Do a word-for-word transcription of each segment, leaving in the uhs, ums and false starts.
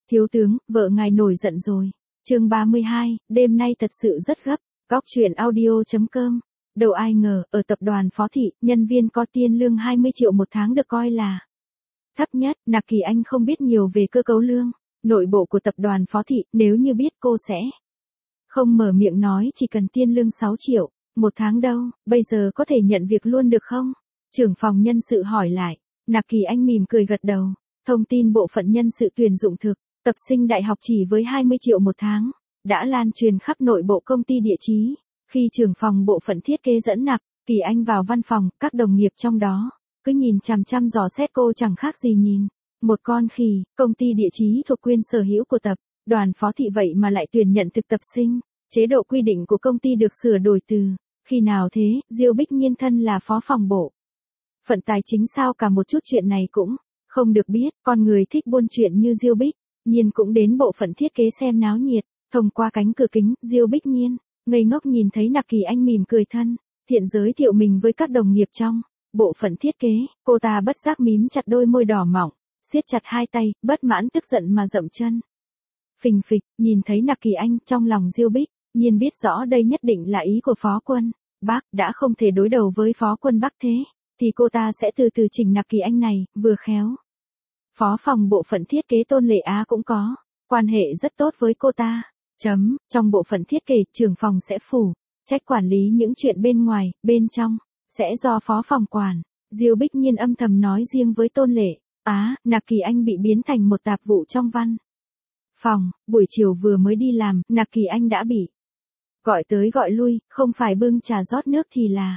Thiếu tướng, vợ ngài nổi giận rồi. Chương ba mươi hai, đêm nay thật sự rất gấp. Góc truyện audio chấm com. Đâu ai ngờ, ở tập đoàn Phó Thị, nhân viên có tiền lương hai mươi triệu một tháng được coi là thấp nhất. Nạc Kỳ Anh không biết nhiều về cơ cấu lương, nội bộ của tập đoàn Phó Thị, nếu như biết cô sẽ không mở miệng nói chỉ cần tiền lương sáu triệu, một tháng đâu, bây giờ có thể nhận việc luôn được không? Trưởng phòng nhân sự hỏi lại. Nạc Kỳ Anh mỉm cười gật đầu. Thông tin bộ phận nhân sự tuyển dụng thực, tập sinh đại học chỉ với hai mươi triệu một tháng, đã lan truyền khắp nội bộ công ty địa chí. Khi trưởng phòng bộ phận thiết kế dẫn Nạc Kỳ Anh vào văn phòng, các đồng nghiệp trong đó cứ nhìn chằm chằm dò xét cô chẳng khác gì nhìn một con khỉ. Công ty địa chí thuộc quyền sở hữu của tập đoàn Phó Thị vậy mà lại tuyển nhận thực tập sinh. Chế độ quy định của công ty được sửa đổi từ khi nào thế? Diêu Bích Nhiên thân là phó phòng bộ phận tài chính sao cả một chút chuyện này cũng không được biết. Con người thích buôn chuyện như Diêu Bích Nhiên cũng đến bộ phận thiết kế xem náo nhiệt. Thông qua cánh cửa kính, Diêu Bích Nhiên ngây ngốc nhìn thấy Nạc Kỳ Anh mỉm cười thân thiện giới thiệu mình với các đồng nghiệp trong bộ phận thiết kế. Cô ta bất giác mím chặt đôi môi đỏ mỏng, siết chặt hai tay, bất mãn tức giận mà dậm chân. Phình phịch, nhìn thấy Nạc Kỳ Anh, trong lòng Diêu Bích Nhiên biết rõ đây nhất định là ý của Phó Quân Bắc, đã không thể đối đầu với Phó Quân Bắc thế thì cô ta sẽ từ từ chỉnh Nạc Kỳ Anh này, vừa khéo. Phó phòng bộ phận thiết kế Tôn Lệ Á cũng có quan hệ rất tốt với cô ta. Chấm, trong bộ phận thiết kế, trưởng phòng sẽ phủ trách quản lý những chuyện bên ngoài, bên trong sẽ do phó phòng quản. Diêu Bích Nhiên âm thầm nói riêng với Tôn Lệ Á. Nạc Kỳ Anh bị biến thành một tạp vụ trong văn phòng. Buổi chiều vừa mới đi làm, Nạc Kỳ Anh đã bị gọi tới gọi lui, không phải bưng trà rót nước thì là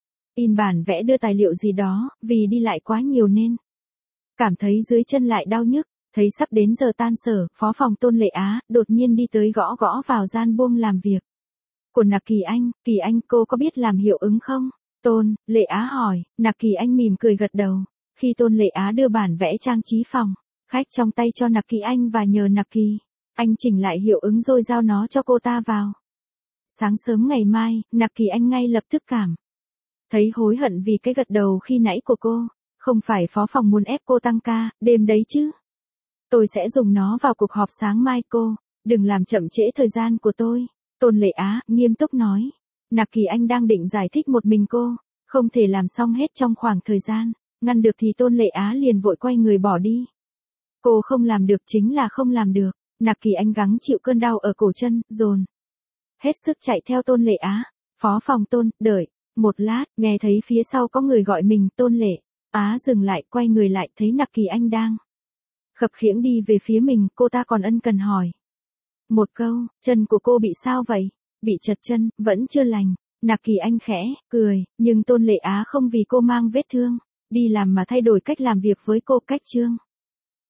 in bản vẽ đưa tài liệu gì đó. Vì đi lại quá nhiều nên cảm thấy dưới chân lại đau nhức. Thấy sắp đến giờ tan sở, phó phòng Tôn Lệ Á đột nhiên đi tới gõ gõ vào gian buông làm việc của Nạc Kỳ Anh. Kỳ Anh, cô có biết làm hiệu ứng không? Tôn Lệ Á hỏi. Nạc Kỳ Anh mỉm cười gật đầu. Khi Tôn Lệ Á đưa bản vẽ trang trí phòng khách trong tay cho Nạc Kỳ Anh và nhờ Nạc Kỳ Anh chỉnh lại hiệu ứng rồi giao nó cho cô ta vào. Sáng sớm ngày mai, Nạc Kỳ Anh ngay lập tức cảm thấy hối hận vì cái gật đầu khi nãy của cô. Không phải phó phòng muốn ép cô tăng ca đêm đấy chứ? Tôi sẽ dùng nó vào cuộc họp sáng mai cô, đừng làm chậm trễ thời gian của tôi. Tôn Lệ Á nghiêm túc nói. Nạc Kỳ Anh đang định giải thích một mình cô không thể làm xong hết trong khoảng thời gian ngăn được thì Tôn Lệ Á liền vội quay người bỏ đi. Cô không làm được chính là không làm được. Nạc Kỳ Anh gắng chịu cơn đau ở cổ chân, dồn hết sức chạy theo Tôn Lệ Á. Phó phòng Tôn, đợi một lát, nghe thấy phía sau có người gọi mình. Tôn Lệ Á dừng lại, quay người lại, thấy Nạc Kỳ Anh đang khập khiễng đi về phía mình. Cô ta còn ân cần hỏi một câu, chân của cô bị sao vậy? Bị trật chân, vẫn chưa lành. Nạc Kỳ Anh khẽ cười, nhưng Tôn Lệ Á không vì cô mang vết thương đi làm mà thay đổi cách làm việc với cô. Cách chương